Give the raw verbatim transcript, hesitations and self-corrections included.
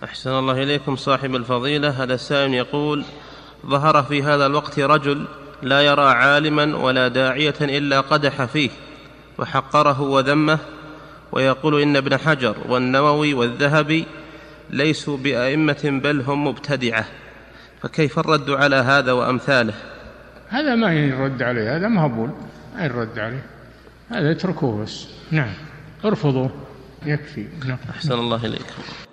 أحسن الله إليكم صاحب الفضيلة. هذا السائل يقول: ظهر في هذا الوقت رجل لا يرى عالما ولا داعية إلا قدح فيه وحقره وذمه، ويقول إن ابن حجر والنووي والذهبي ليسوا بأئمة بل هم مبتدعة، فكيف الرد على هذا وأمثاله؟ هذا ما يرد عليه، هذا مهبول، ما يرد عليه، هذا اتركوه بس. نعم، ارفضوه يكفي. نعم. أحسن الله إليكم.